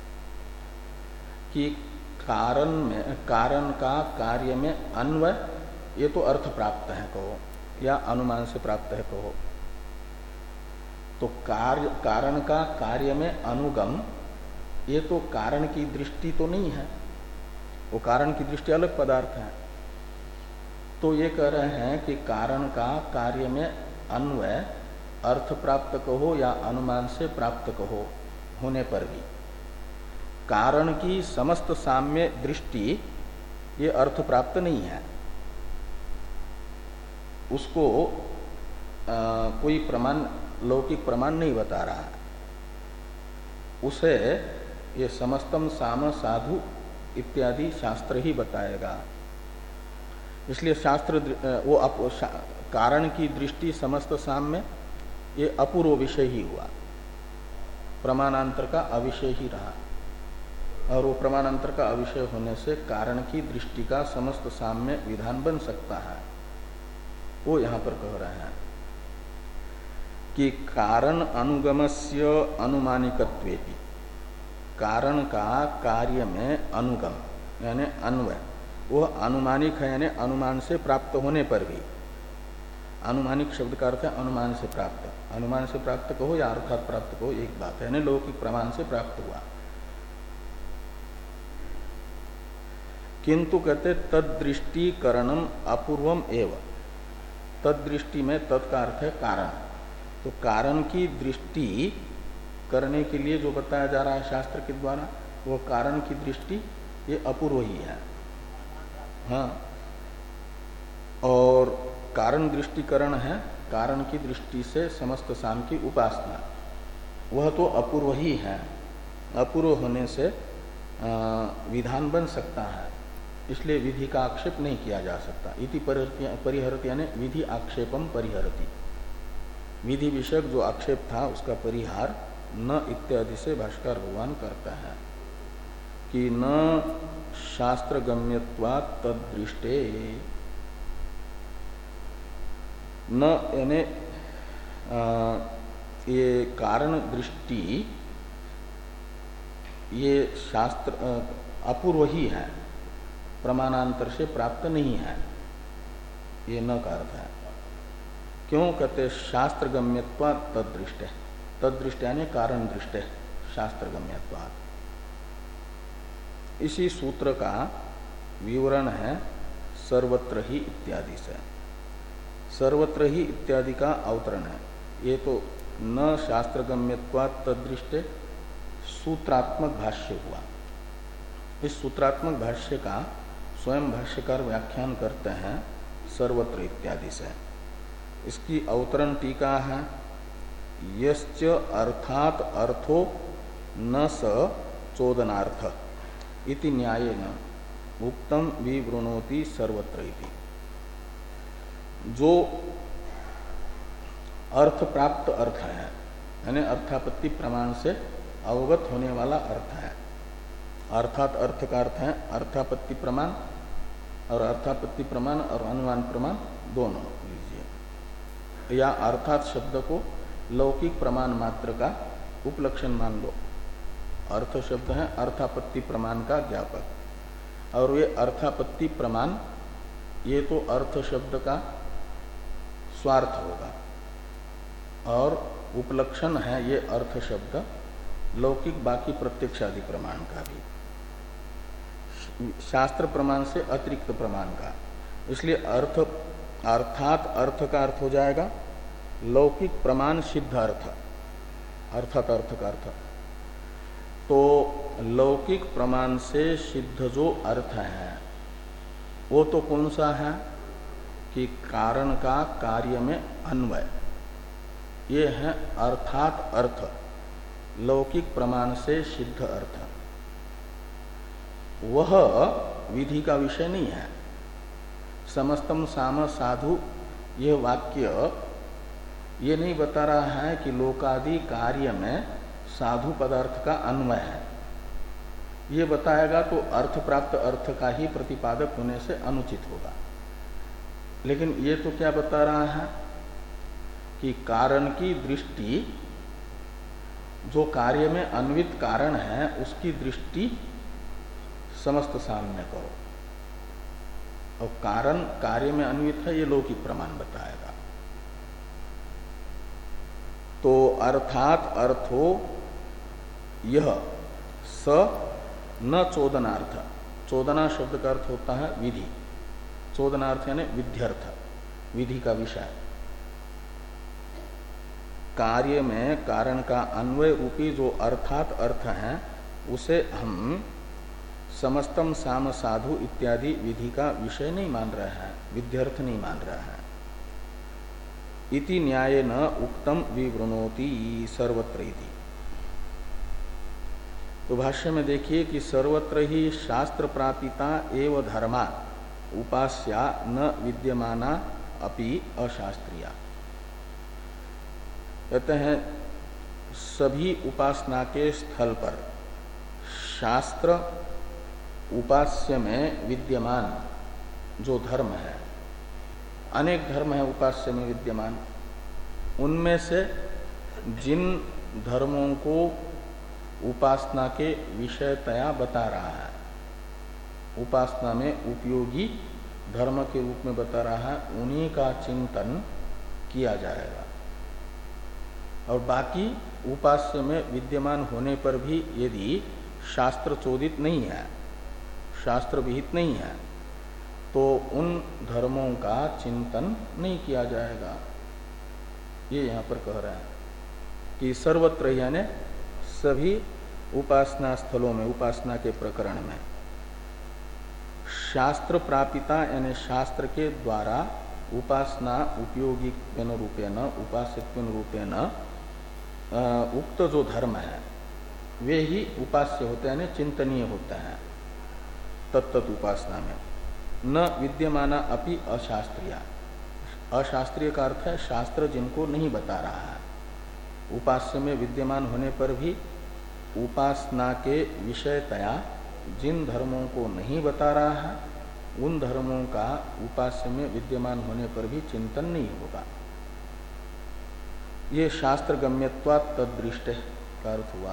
कि कारण में कारण का कार्य में अन्वय ये तो अर्थ प्राप्त है कहो, या अनुमान से प्राप्त है कहो। तो कार्य कारण का कार्य में अनुगम ये तो कारण की दृष्टि तो नहीं है, वो कारण की दृष्टि अलग पदार्थ है। तो ये कह रहे हैं कि कारण का कार्य में अन्वय अर्थ प्राप्त कहो या अनुमान से प्राप्त कहो होने पर भी कारण की समस्त साम्य दृष्टि ये अर्थ प्राप्त नहीं है। उसको आ, कोई प्रमाण लौकिक प्रमाण नहीं बता रहा है, उसे ये समस्तम साम साधु इत्यादि शास्त्र ही बताएगा। इसलिए शास्त्र वो अप, शा, कारण की दृष्टि समस्त साम में ये अपूर्व विषय ही हुआ, प्रमाणांतर का अविषय ही रहा। और वो प्रमाणांतर का अविषय होने से कारण की दृष्टि का समस्त साम में विधान बन सकता है, वो यहाँ पर कह रहे हैं कि कारण अनुगमस्य अनुमानिकत्वेपि, कारण का कार्य में अनुगम यानी अन्वय वह अनुमानिक है, यानी अनुमान से प्राप्त होने पर भी अनुमानिक शब्द का अर्थ है अनुमान से प्राप्त, अनुमान से प्राप्त कहो या अर्थात प्राप्त कहो एक बात है, यानी लौकिक प्रमाण से प्राप्त हुआ। किंतु कहते तदृष्टिकरणम अपूर्वम एव, तदृष्टि में तत् का अर्थ है कारण, तो कारण की दृष्टि करने के लिए जो बताया जा रहा है शास्त्र के द्वारा वो कारण की दृष्टि ये अपूर्व ही है। हाँ, और कारण दृष्टिकरण है कारण की दृष्टि से समस्त साम की उपासना, वह तो अपूर्व ही है। अपूर्व होने से आ, विधान बन सकता है, इसलिए विधि का आक्षेप नहीं किया जा सकता। इति परिहरति यानी विधि आक्षेपम परिहरति, विधि विषयक जो आक्षेप था उसका परिहार न इत्यादि से भाष्कर भगवान करता है कि न शास्त्र गम्यत्वात् तदृष्टे, न यानी ये कारण दृष्टि ये शास्त्र अपूर्व ही है, प्रमाणांतर से प्राप्त नहीं है, ये न का अर्थ है। क्यों कहते शास्त्र गम्यत्वात् तदृष्टे, तदृष्टे यानी कारण दृष्टे शास्त्र गम्यत्वात्। इसी सूत्र का विवरण है सर्वत्र ही इत्यादि से, सर्वत्र ही इत्यादि का अवतरण है। ये तो न शास्त्र गम्यत्वात् तदृष्टे सूत्रात्मक भाष्य हुआ। इस सूत्रात्मक भाष्य का स्वयं भाष्यकार व्याख्यान करते हैं सर्वत्र इत्यादि से। इसकी अवतरण टीका है यश्च अर्थात अर्थो न स चोदनार्थ इति न्यायेन उक्तम विवृणोति सर्वत्र इति। जो अर्थ प्राप्त अर्थ है यानी अर्थापत्ति प्रमाण से अवगत होने वाला अर्थ है। अर्थात अर्थ का अर्थ है अर्थापत्ति प्रमाण, और अर्थापत्ति प्रमाण और अनुमान प्रमाण दोनों लीजिए, या अर्थात शब्द को लौकिक प्रमाण मात्र का उपलक्षण मान लो। अर्थ शब्द है अर्थापत्ति प्रमाण का ज्ञापक, और ये अर्थापत्ति प्रमाण ये तो अर्थ शब्द का स्वार्थ होगा, और उपलक्षण है ये अर्थ शब्द लौकिक बाकी प्रत्यक्षादि प्रमाण का भी, शास्त्र प्रमाण से अतिरिक्त प्रमाण का। इसलिए अर्थ अर्थात अर्थ का अर्थ हो जाएगा लौकिक प्रमाण सिद्ध अर्थ, अर्थात अर्थ का अर्थ। तो लौकिक प्रमाण से सिद्ध जो अर्थ है वो तो कौन सा है कि कारण का कार्य में अन्वय, ये है अर्थात अर्थ, लौकिक प्रमाण से सिद्ध अर्थ। वह विधि का विषय नहीं है। समस्तम साम साधु यह वाक्य ये नहीं बता रहा है कि लोकादि कार्य में साधु पदार्थ का अन्वय है, ये बताएगा तो अर्थ प्राप्त अर्थ का ही प्रतिपादक होने से अनुचित होगा। लेकिन ये तो क्या बता रहा है कि कारण की दृष्टि, जो कार्य में अन्वित कारण है उसकी दृष्टि समस्त सामने करो, और कारण कार्य में अन्वित है ये लौकिक प्रमाण बताएगा। तो अर्थात अर्थो यह स न चोदनार्थ, चोदना शब्द का अर्थ होता है विधि, चोदनार्थ यानी विध्यर्थ, विधि का विषय। कार्य में कारण का अन्वय रूपी जो अर्थात अर्थ है उसे हम समस्तम साम साधु इत्यादि विधि का विषय नहीं मान रहे हैं, विध्यर्थ नहीं मान रहे हैं। इति न्याय न उक्तम विवृणोति सर्वत्र इति। तो भाष्य में देखिए कि सर्वत्र ही शास्त्र प्रापिता एव धर्मा उपास्या न विद्यमाना अपि अशास्त्रीया। कहते हैं सभी उपासना के स्थल पर शास्त्र उपास्य में विद्यमान जो धर्म है, अनेक धर्म है उपास्य में विद्यमान, उनमें से जिन धर्मों को उपासना के विषयतया बता रहा है, उपासना में उपयोगी धर्म के रूप में बता रहा है, उन्हीं का चिंतन किया जाएगा। और बाकी उपास्य में विद्यमान होने पर भी यदि शास्त्र चोदित नहीं है, शास्त्र विहित नहीं है, तो उन धर्मों का चिंतन नहीं किया जाएगा। ये यहाँ पर कह रहे हैं कि सर्वत्र यानी सभी उपासना स्थलों में, उपासना के प्रकरण में शास्त्र प्रापिता यानी शास्त्र के द्वारा उपासना उपयोगी रूपेण, उपास्यत्वेन रूपेण उक्त जो धर्म है वे ही उपास्य होते हैं, चिंतनीय होते हैं तत्त उपासना में। न विद्यमाना अपि अशास्त्रीय, अशास्त्रीय का अर्थ है शास्त्र जिनको नहीं बता रहा है, उपास्य में विद्यमान होने पर भी उपासना के विषयतया जिन धर्मों को नहीं बता रहा है उन धर्मों का उपास्य में विद्यमान होने पर भी चिंतन नहीं होगा। ये शास्त्र गम्यत्वात् तदृष्टे का अर्थ हुआ।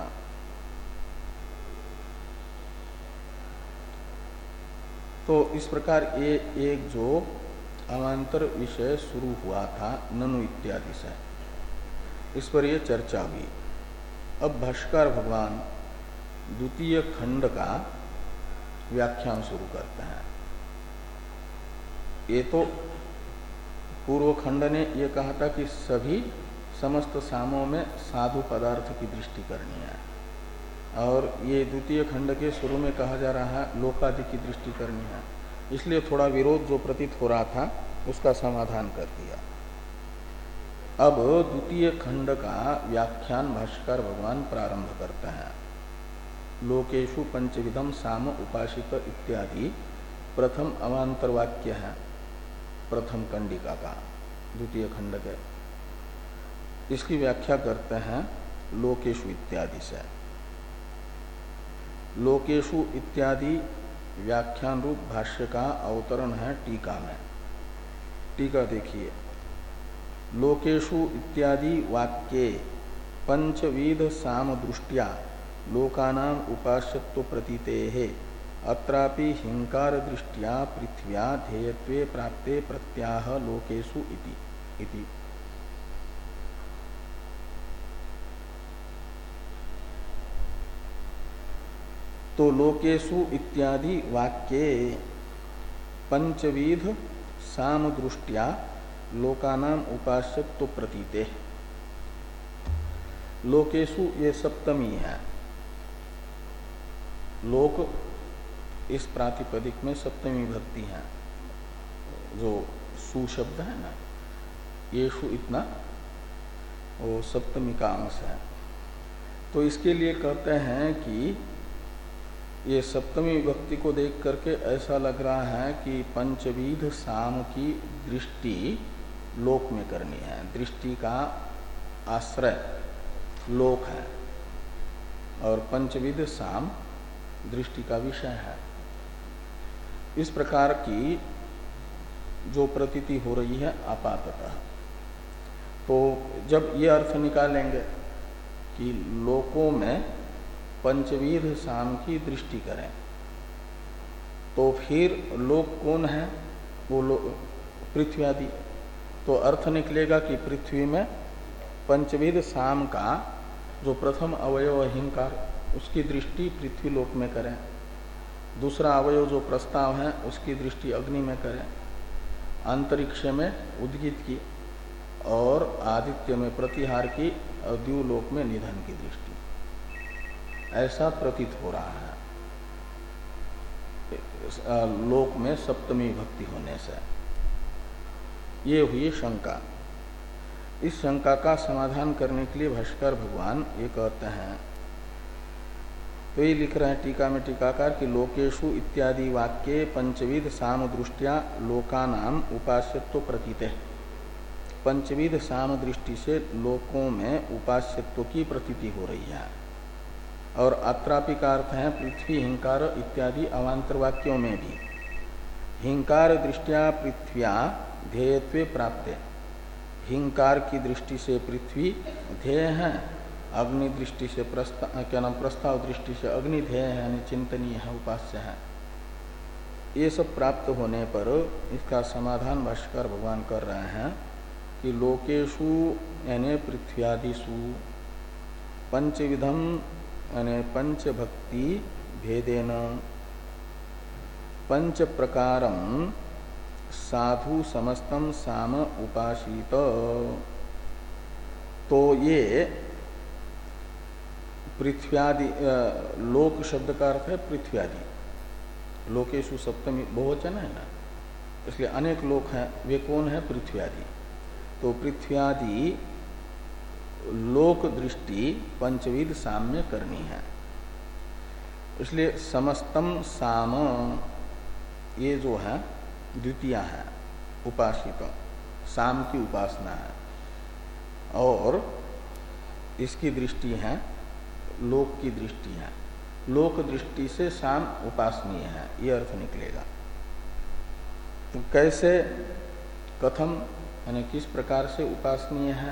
तो इस प्रकार ये एक जो अवान्तर विषय शुरू हुआ था ननु इत्यादि से, इस पर ये चर्चा हुई। अब भाष्यकार भगवान द्वितीय खंड का व्याख्यान शुरू करते हैं। ये तो पूर्व खंड ने ये कहा था कि सभी समस्त सामों में साधु पदार्थ की दृष्टि करनी है, और ये द्वितीय खंड के शुरू में कहा जा रहा है लोकादि की दृष्टि करनी है। इसलिए थोड़ा विरोध जो प्रतीत हो रहा था उसका समाधान कर दिया। अब द्वितीय खंड का व्याख्यान भाष्यकार भगवान प्रारंभ करते हैं। लोकेशु पंचविधम साम उपासित इत्यादि प्रथम अवान्तर वाक्य है प्रथम कंडिका का द्वितीय खंड के। इसकी व्याख्या करते हैं लोकेशु इत्यादि से। लोकेशु इत्यादि व्याख्यान रूप भाष्य का अवतरण है टीका में। टीका देखिए, लोकेशु इत्यादि वाक्ये पंचविध साम दृष्टिया लोकानाम उपास्यत्व प्रतीतेः अत्रापि हिंकार दृष्टिया पृथ्व्या ध्येयत्वे प्राप्ते प्रत्याह लोकेशु इति इति। तो लोकेशु इत्यादि वाक्ये पंचविध साम दृष्टिया लोकानाम उपास्यत्व प्रतीते। लोकेशु ये सप्तमी है। लोक इस प्रातिपदिक में सप्तमी विभक्ति है, जो सु शब्द है ना, येषु इतना वो सप्तमी का अंश है। तो इसके लिए कहते हैं कि ये सप्तमी विभक्ति को देख करके ऐसा लग रहा है कि पंचविध साम की दृष्टि लोक में करनी है। दृष्टि का आश्रय लोक है और पंचविध साम दृष्टि का विषय है। इस प्रकार की जो प्रतीति हो रही है आपाततः, तो जब ये अर्थ निकालेंगे कि लोकों में पंचविध साम की दृष्टि करें, तो फिर लोक कौन है? वो पृथ्वी आदि। तो अर्थ निकलेगा कि पृथ्वी में पंचविध साम का जो प्रथम अवयव हिंकार, उसकी दृष्टि पृथ्वी लोक में करें। दूसरा अवयव जो प्रस्ताव है उसकी दृष्टि अग्नि में करें। अंतरिक्ष में उद्गीत की और आदित्य में प्रतिहार की और द्यूलोक में निधन की दृष्टि, ऐसा प्रतीत हो रहा है लोक में सप्तमी भक्ति होने से। ये हुई शंका। इस शंका का समाधान करने के लिए भाष्यकार भगवान ये कहते हैं, तो ये लिख रहे हैं टीका में टीकाकार कि लोकेशु इत्यादि वाक्ये पंचविध साम दृष्टिया लोकानाम उपास्यत्व प्रतीते। पंचविध साम दृष्टि से लोकों में उपास्यत्व की प्रतीति हो रही है। और अत्रापि का अर्थ है पृथ्वी हिंकार इत्यादि अवान्तर वाक्यों में भी हिंकार दृष्टिया पृथ्व्या ध्येयत्वे प्राप्ते। हिंकार की दृष्टि से पृथ्वी ध्येय है, अग्नि दृष्टि से प्रस्ताव क्या नाम प्रस्ताव दृष्टि से अग्नि ध्येय है, यानी चिंतनीय है, उपास्य है। ये सब प्राप्त होने पर इसका समाधान भाष्यकार भगवान कर रहे हैं कि लोकेशु यानी पृथ्व्यादिषु पंचविधम यानी पंचभक्ति भेदेन पंच प्रकारम साधु समस्तम साम उपासित। तो ये पृथ्व्यादि, लोक शब्द का अर्थ है पृथ्व्यादि, लोकेशु सप्तमी बहुवचन है ना, इसलिए अनेक लोक हैं, वे कौन है? पृथ्व्यादि। तो पृथ्व्यादि लोक दृष्टि पंचविध साम में करनी है, इसलिए समस्तम साम ये जो है द्वितीय है, उपासित साम की उपासना है, और इसकी दृष्टि है लोक की दृष्टि है, लोक दृष्टि से साम उपासनीय है, ये अर्थ निकलेगा। तो कैसे, कथम यानी किस प्रकार से उपासनीय है?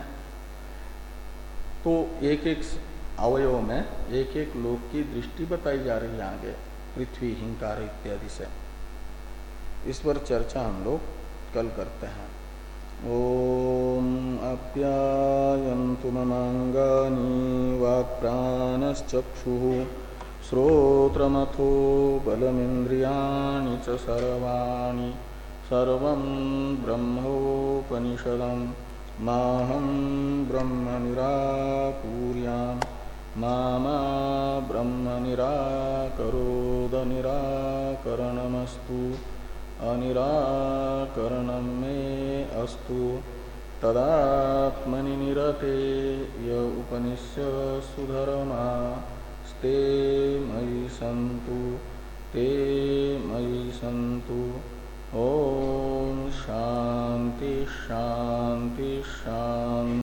तो एक एक अवयव में एक एक लोक की दृष्टि बताई जा रही है आगे, पृथ्वी हिंकार इत्यादि से। इस पर चर्चा हम लोग कल करते हैं। ओम आप्यायन्तु ममांगानि वाक्प्राणश्चक्षुः श्रोत्रमथो बलमिन्द्रियाणि च सर्वाणि सर्वं ब्रह्मोपनिषदं माहं ब्रह्म निराकुर्यां मा मा ब्रह्म निराकरोद निराकरणमस्तु अनिराकरणं मे अस्तु तदात्मनि निरते य उपनिषत्सु धर्मास्ते मयि सन्तु ते मयि सन्तु। ओम शांति शांति शांति।